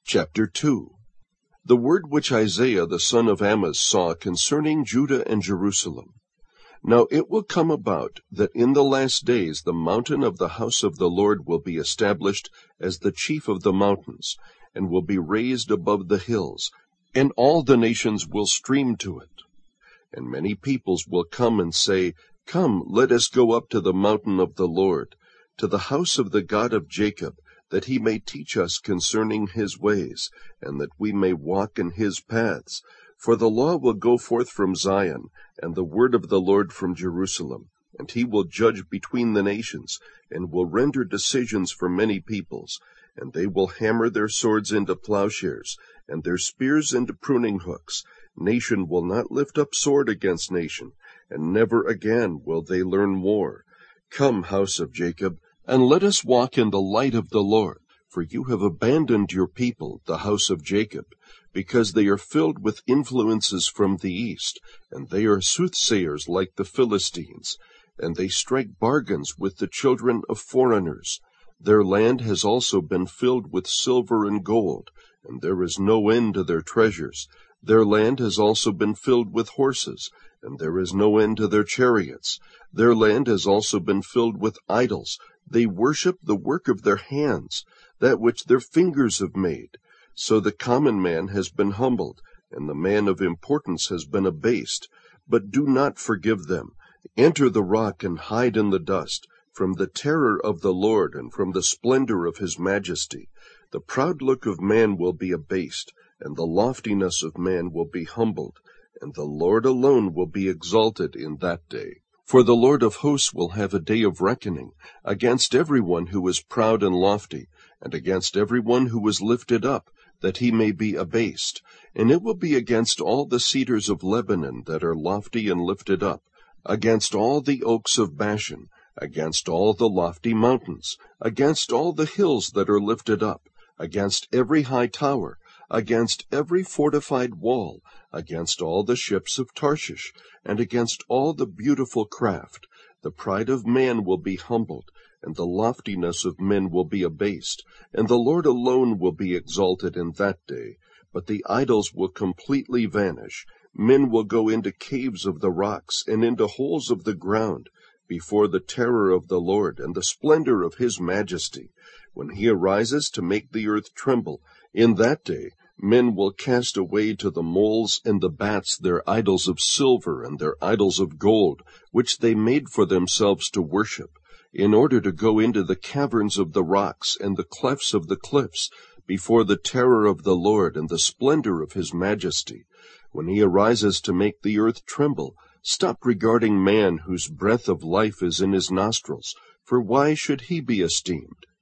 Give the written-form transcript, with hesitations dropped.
Chapter 2. The word which Isaiah the son of Amoz saw concerning Judah and Jerusalem. Now it will come about that in the last days the mountain of the house of the Lord will be established as the chief of the mountains, and will be raised above the hills, and all the nations will stream to it. And many peoples will come and say, Come, let us go up to the mountain of the Lord, to the house of the God of Jacob, that he may teach us concerning his ways, and that we may walk in his paths. For the law will go forth from Zion, and the word of the Lord from Jerusalem. And he will judge between the nations, and will render decisions for many peoples. And they will hammer their swords into plowshares, and their spears into pruning hooks. Nation will not lift up sword against nation, and never again will they learn war. Come, house of Jacob, and let us walk in the light of the Lord. For you have abandoned your people, the house of Jacob, because they are filled with influences from the east, and they are soothsayers like the Philistines, and they strike bargains with the children of foreigners. Their land has also been filled with silver and gold, and there is no end to their treasures. Their land has also been filled with horses, and there is no end to their chariots. Their land has also been filled with idols. They worship the work of their hands, that which their fingers have made. So the common man has been humbled, and the man of importance has been abased. But do not forgive them. Enter the rock and hide in the dust, from the terror of the Lord and from the splendor of his majesty. The proud look of man will be abased, and the loftiness of man will be humbled, and the Lord alone will be exalted in that day. For the Lord of hosts will have a day of reckoning against every one who is proud and lofty, and against every one who is lifted up, that he may be abased. And it will be against all the cedars of Lebanon that are lofty and lifted up, against all the oaks of Bashan, against all the lofty mountains, against all the hills that are lifted up, against every high tower, against every fortified wall, against all the ships of Tarshish, and against all the beautiful craft. The pride of man will be humbled, and the loftiness of men will be abased, and the Lord alone will be exalted in that day. But the idols will completely vanish. Men will go into caves of the rocks, and into holes of the ground, before the terror of the Lord and the splendor of his majesty, when he arises to make the earth tremble. In that day men will cast away to the moles and the bats their idols of silver and their idols of gold, which they made for themselves to worship, in order to go into the caverns of the rocks and the clefts of the cliffs, before the terror of the Lord and the splendor of his majesty, when he arises to make the earth tremble. Stop regarding man whose breath of life is in his nostrils, for why should he be esteemed?